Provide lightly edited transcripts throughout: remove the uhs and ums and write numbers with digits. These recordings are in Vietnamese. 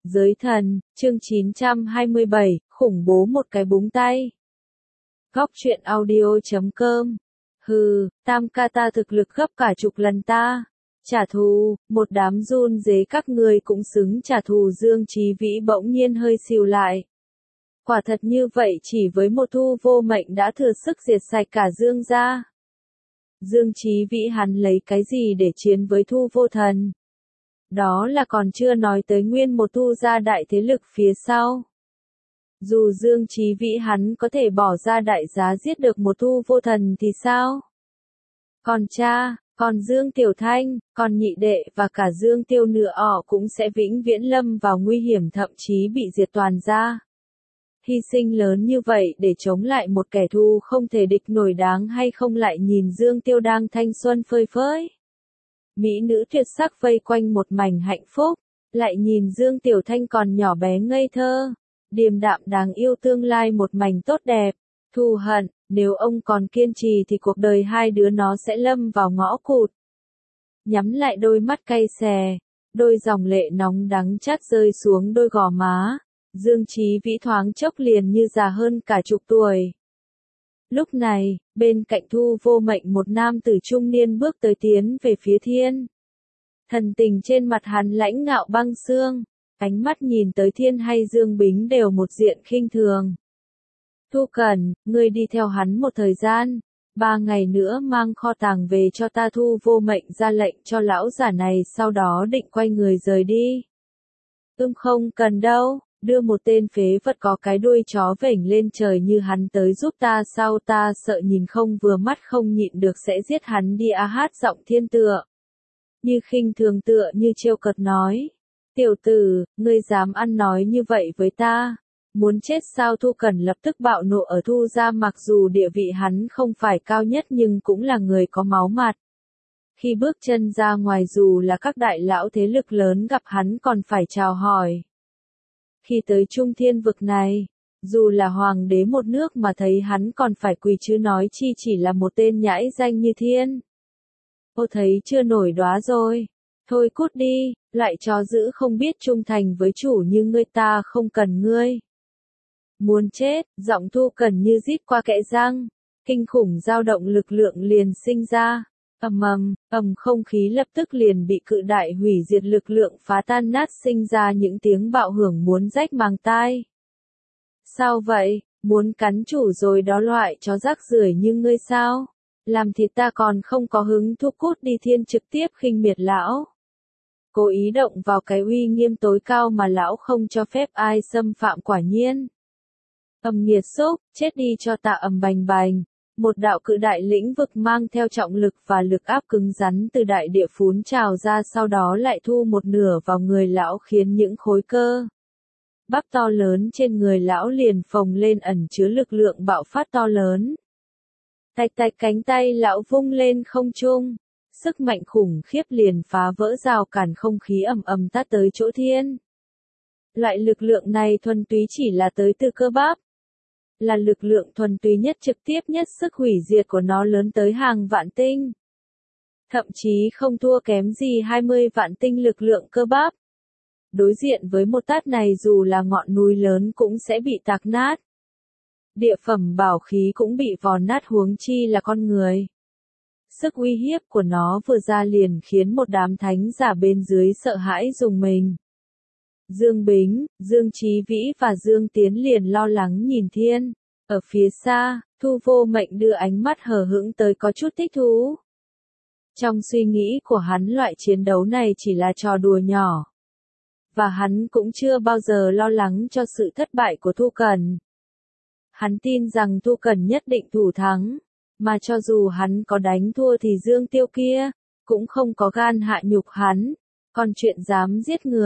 Giới thần, chương 927, khủng bố một cái búng tay. Góc truyện audio.com. Hừ, tam ca ta thực lực gấp cả chục lần ta. Trả thù, một đám run dế các người cũng xứng trả thù. Dương Chí Vĩ bỗng nhiên hơi xìu lại. Quả thật như vậy, chỉ với một Thu Vô Mệnh đã thừa sức diệt sạch cả Dương gia. Dương Chí Vĩ hắn lấy cái gì để chiến với Thu Vô Thần? Đó là còn chưa nói tới nguyên một Thu gia đại thế lực phía sau. Dù Dương Chí Vĩ hắn có thể bỏ ra đại giá giết được một Thu Vô Thần thì sao? Còn cha, còn Dương Tiểu Thanh, còn nhị đệ và cả Dương Tiêu Nửa ỏ cũng sẽ vĩnh viễn lâm vào nguy hiểm, thậm chí bị diệt toàn gia. Hy sinh lớn như vậy để chống lại một kẻ thù không thể địch nổi, đáng hay không? Lại nhìn Dương Tiêu đang thanh xuân phơi phới. Mỹ nữ tuyệt sắc vây quanh một mảnh hạnh phúc, lại nhìn Dương Tiểu Thanh còn nhỏ bé ngây thơ, điềm đạm đáng yêu, tương lai một mảnh tốt đẹp. Thù hận, nếu ông còn kiên trì thì cuộc đời hai đứa nó sẽ lâm vào ngõ cụt. Nhắm lại đôi mắt cay xè, đôi dòng lệ nóng đắng chát rơi xuống đôi gò má, Dương Chí Vĩ thoáng chốc liền như già hơn cả chục tuổi. Lúc này, bên cạnh Thu Vô Mệnh một nam tử trung niên bước tới, tiến về phía Thiên. Thần tình trên mặt hắn lãnh ngạo băng xương, ánh mắt nhìn tới Thiên hay Dương Bính đều một diện khinh thường. Thu Cẩn, ngươi đi theo hắn một thời gian, 3 ngày nữa mang kho tàng về cho ta. Thu Vô Mệnh ra lệnh cho lão giả này, sau đó định quay người rời đi. Không cần đâu. Đưa một tên phế vật có cái đuôi chó vểnh lên trời như hắn tới giúp ta sao? Ta sợ nhìn không vừa mắt, không nhịn được sẽ giết hắn đi. Hát giọng Thiên tựa như khinh thường, tựa như trêu cợt nói. Tiểu tử, ngươi dám ăn nói như vậy với ta? Muốn chết sao? Thu Cẩn lập tức bạo nộ. Ở Thu gia mặc dù địa vị hắn không phải cao nhất nhưng cũng là người có máu mặt. Khi bước chân ra ngoài, dù là các đại lão thế lực lớn gặp hắn còn phải chào hỏi. Khi tới Trung Thiên vực này, dù là hoàng đế một nước mà thấy hắn còn phải quỳ, chứ nói chi chỉ là một tên nhãi danh như Thiên. Ô, thấy chưa nổi đóa rồi. Thôi cút đi, lại chó dữ không biết trung thành với chủ như ngươi, ta không cần ngươi. Muốn chết, giọng Thu Cẩn như rít qua kẽ răng, kinh khủng dao động lực lượng liền sinh ra. Không khí lập tức liền bị cự đại hủy diệt lực lượng phá tan nát, sinh ra những tiếng bạo hưởng muốn rách màng tai. Sao vậy, muốn cắn chủ rồi đó, loại chó rác rưởi như ngươi sao? Làm thịt ta còn không có hứng thú, cút đi. Thiên trực tiếp khinh miệt lão. Cố ý động vào cái uy nghiêm tối cao mà lão không cho phép ai xâm phạm, quả nhiên. Nghiệt xúc, chết đi cho ta. Bành bành. Một đạo cự đại lĩnh vực mang theo trọng lực và lực áp cứng rắn từ đại địa phún trào ra, sau đó lại thu một nửa vào người lão, khiến những khối cơ bắp to lớn trên người lão liền phồng lên, ẩn chứa lực lượng bạo phát to lớn. Tạch tạch, cánh tay lão vung lên không trung, sức mạnh khủng khiếp liền phá vỡ rào cản không khí, tát tới chỗ Thiên. Loại lực lượng này thuần túy chỉ là tới từ cơ bắp. Là lực lượng thuần túy nhất, trực tiếp nhất, sức hủy diệt của nó lớn tới hàng vạn tinh. Thậm chí không thua kém gì 20 vạn tinh lực lượng cơ bắp. Đối diện với một tát này, dù là ngọn núi lớn cũng sẽ bị tạc nát. Địa phẩm bảo khí cũng bị vò nát, huống chi là con người. Sức uy hiếp của nó vừa ra liền khiến một đám thánh giả bên dưới sợ hãi rùng mình. Dương Bính, Dương Chí Vĩ và Dương Tiến liền lo lắng nhìn Thiên. Ở phía xa, Thu Vô Mệnh đưa ánh mắt hờ hững tới, có chút thích thú. Trong suy nghĩ của hắn, loại chiến đấu này chỉ là trò đùa nhỏ. Và hắn cũng chưa bao giờ lo lắng cho sự thất bại của Thu Cẩn. Hắn tin rằng Thu Cẩn nhất định thủ thắng. Mà cho dù hắn có đánh thua thì Dương Tiêu kia cũng không có gan hạ nhục hắn. Còn chuyện dám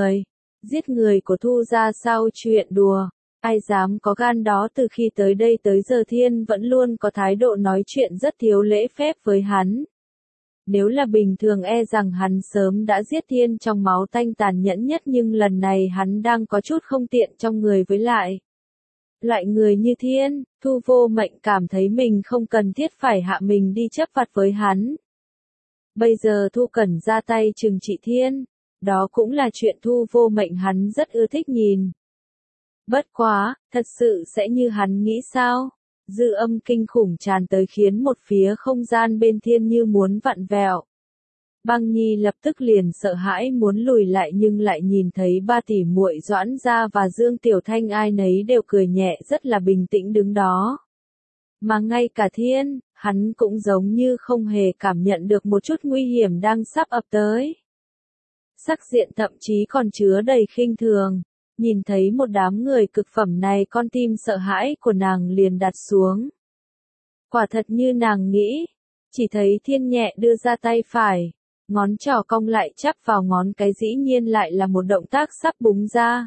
giết người của Thu gia sao? Chuyện đùa, ai dám có gan đó? Từ khi tới đây tới giờ Thiên vẫn luôn có thái độ nói chuyện rất thiếu lễ phép với hắn. Nếu là bình thường e rằng hắn sớm đã giết Thiên trong máu tanh tàn nhẫn nhất, nhưng lần này hắn đang có chút không tiện trong người với lại. Loại người như Thiên, Thu Vô Mệnh cảm thấy mình không cần thiết phải hạ mình đi chấp vặt với hắn. Bây giờ Thu Cẩn ra tay trừng trị Thiên. Đó cũng là chuyện Thu Vô Mệnh hắn rất ưa thích nhìn. Bất quá, thật sự sẽ như hắn nghĩ sao? Dư âm kinh khủng tràn tới khiến một phía không gian bên thiên như muốn vặn vẹo. Băng Nhi lập tức liền sợ hãi muốn lùi lại nhưng lại nhìn thấy ba tỷ muội Doãn Gia và Dương Tiểu Thanh ai nấy đều cười nhẹ rất là bình tĩnh đứng đó. Mà ngay cả thiên, hắn cũng giống như không hề cảm nhận được một chút nguy hiểm đang sắp ập tới. Sắc diện thậm chí còn chứa đầy khinh thường. Nhìn thấy một đám người cực phẩm này con tim sợ hãi của nàng liền đặt xuống. Quả thật như nàng nghĩ, chỉ thấy thiên nhẹ đưa ra tay phải, ngón trỏ cong lại chắp vào ngón cái dĩ nhiên lại là một động tác sắp búng ra.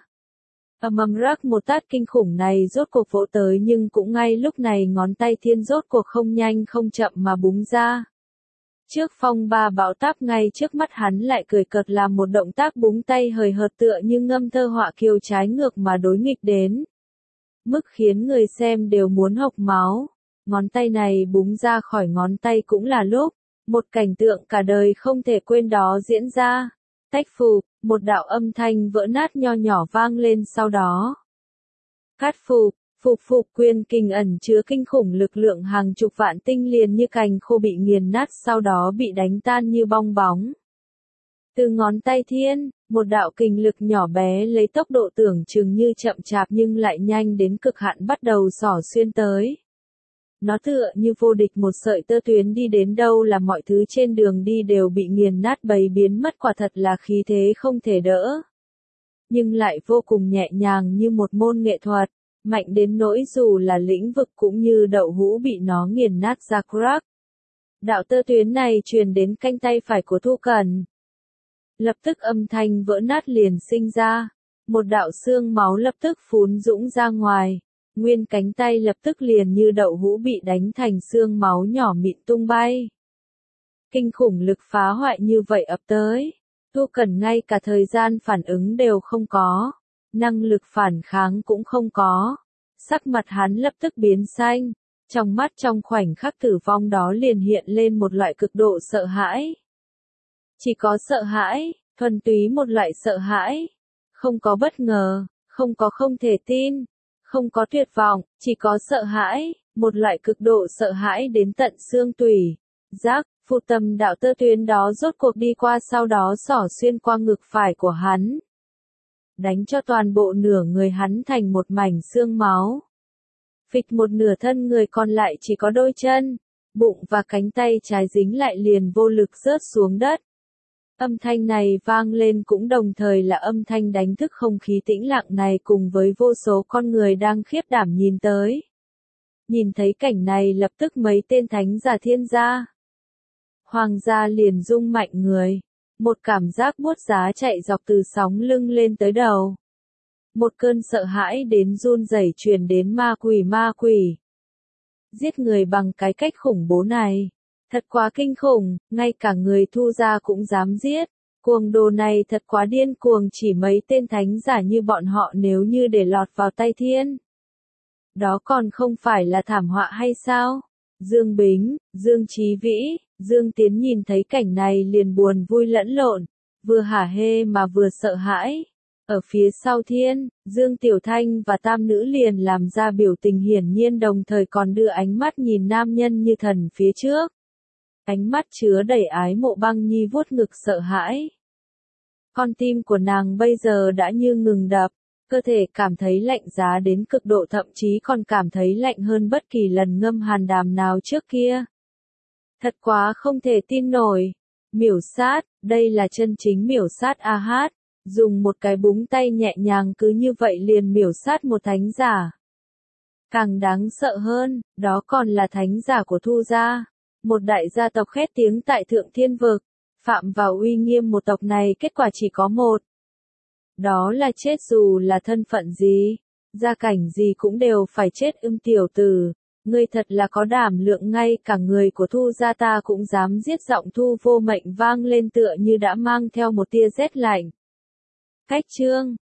Rắc một tát kinh khủng này rốt cuộc vỗ tới nhưng cũng ngay lúc này ngón tay thiên rốt cuộc không nhanh không chậm mà búng ra. Trước phong ba bão táp ngay trước mắt hắn lại cười cợt làm một động tác búng tay hời hợt tựa như ngâm thơ họa kiều trái ngược mà đối nghịch đến. Mức khiến người xem đều muốn hộc máu. Ngón tay này búng ra khỏi ngón tay cũng là lúc, một cảnh tượng cả đời không thể quên đó diễn ra. Tách phù, một đạo âm thanh vỡ nát nho nhỏ vang lên sau đó. Cát phù. Phục quyền kình ẩn chứa kinh khủng lực lượng hàng chục vạn tinh liền như cành khô bị nghiền nát sau đó bị đánh tan như bong bóng. Từ ngón tay thiên, một đạo kình lực nhỏ bé lấy tốc độ tưởng chừng như chậm chạp nhưng lại nhanh đến cực hạn bắt đầu xỏ xuyên tới. Nó tựa như vô địch một sợi tơ tuyến đi đến đâu là mọi thứ trên đường đi đều bị nghiền nát bầy biến mất quả thật là khí thế không thể đỡ. Nhưng lại vô cùng nhẹ nhàng như một môn nghệ thuật. Mạnh đến nỗi dù là lĩnh vực cũng như đậu hũ bị nó nghiền nát ra crack. Đạo tơ tuyến này truyền đến cánh tay phải của Thu Cẩn. Lập tức âm thanh vỡ nát liền sinh ra. Một đạo xương máu lập tức phún dũng ra ngoài. Nguyên cánh tay lập tức liền như đậu hũ bị đánh thành xương máu nhỏ mịn tung bay. Kinh khủng lực phá hoại như vậy ập tới. Thu Cẩn ngay cả thời gian phản ứng đều không có. Năng lực phản kháng cũng không có. Sắc mặt hắn lập tức biến xanh. Trong mắt trong khoảnh khắc tử vong đó liền hiện lên một loại cực độ sợ hãi. Chỉ có sợ hãi, thuần túy một loại sợ hãi. Không có bất ngờ, không có không thể tin, không có tuyệt vọng, chỉ có sợ hãi, một loại cực độ sợ hãi đến tận xương tủy. Giác, phụ tâm đạo tơ tuyến đó rốt cuộc đi qua sau đó xỏ xuyên qua ngực phải của hắn. Đánh cho toàn bộ nửa người hắn thành một mảnh xương máu. Phịch một nửa thân người còn lại chỉ có đôi chân, bụng và cánh tay trái dính lại liền vô lực rớt xuống đất. Âm thanh này vang lên cũng đồng thời là âm thanh đánh thức không khí tĩnh lặng này cùng với vô số con người đang khiếp đảm nhìn tới. Nhìn thấy cảnh này lập tức mấy tên thánh giả thiên gia. Hoàng gia liền rung mạnh người. Một cảm giác buốt giá chạy dọc từ sóng lưng lên tới đầu. Một cơn sợ hãi đến run rẩy truyền đến ma quỷ. Giết người bằng cái cách khủng bố này. Thật quá kinh khủng, ngay cả người Thu gia cũng dám giết. Cuồng đồ này thật quá điên cuồng chỉ mấy tên thánh giả như bọn họ nếu như để lọt vào tay thiên. Đó còn không phải là thảm họa hay sao? Dương Bính, Dương Chí Vĩ, Dương Tiến nhìn thấy cảnh này liền buồn vui lẫn lộn, vừa hả hê mà vừa sợ hãi. Ở phía sau thiên, Dương Tiểu Thanh và tam nữ liền làm ra biểu tình hiển nhiên đồng thời còn đưa ánh mắt nhìn nam nhân như thần phía trước. Ánh mắt chứa đầy ái mộ. Băng Nhi vuốt ngực sợ hãi. Con tim của nàng bây giờ đã như ngừng đập, cơ thể cảm thấy lạnh giá đến cực độ thậm chí còn cảm thấy lạnh hơn bất kỳ lần ngâm hàn đàm nào trước kia. Thật quá không thể tin nổi. Miểu sát, đây là chân chính miểu sát a hát. Dùng một cái búng tay nhẹ nhàng cứ như vậy liền miểu sát một thánh giả. Càng đáng sợ hơn, đó còn là thánh giả của Thu gia. Một đại gia tộc khét tiếng tại Thượng Thiên Vực. Phạm vào uy nghiêm một tộc này kết quả chỉ có một. Đó là chết dù là thân phận gì, gia cảnh gì cũng đều phải chết. Tiểu tử, ngươi thật là có đảm lượng ngay cả người của Thu gia ta cũng dám giết. Giọng Thu Vô Mệnh vang lên tựa như đã mang theo một tia rét lạnh. Cách chương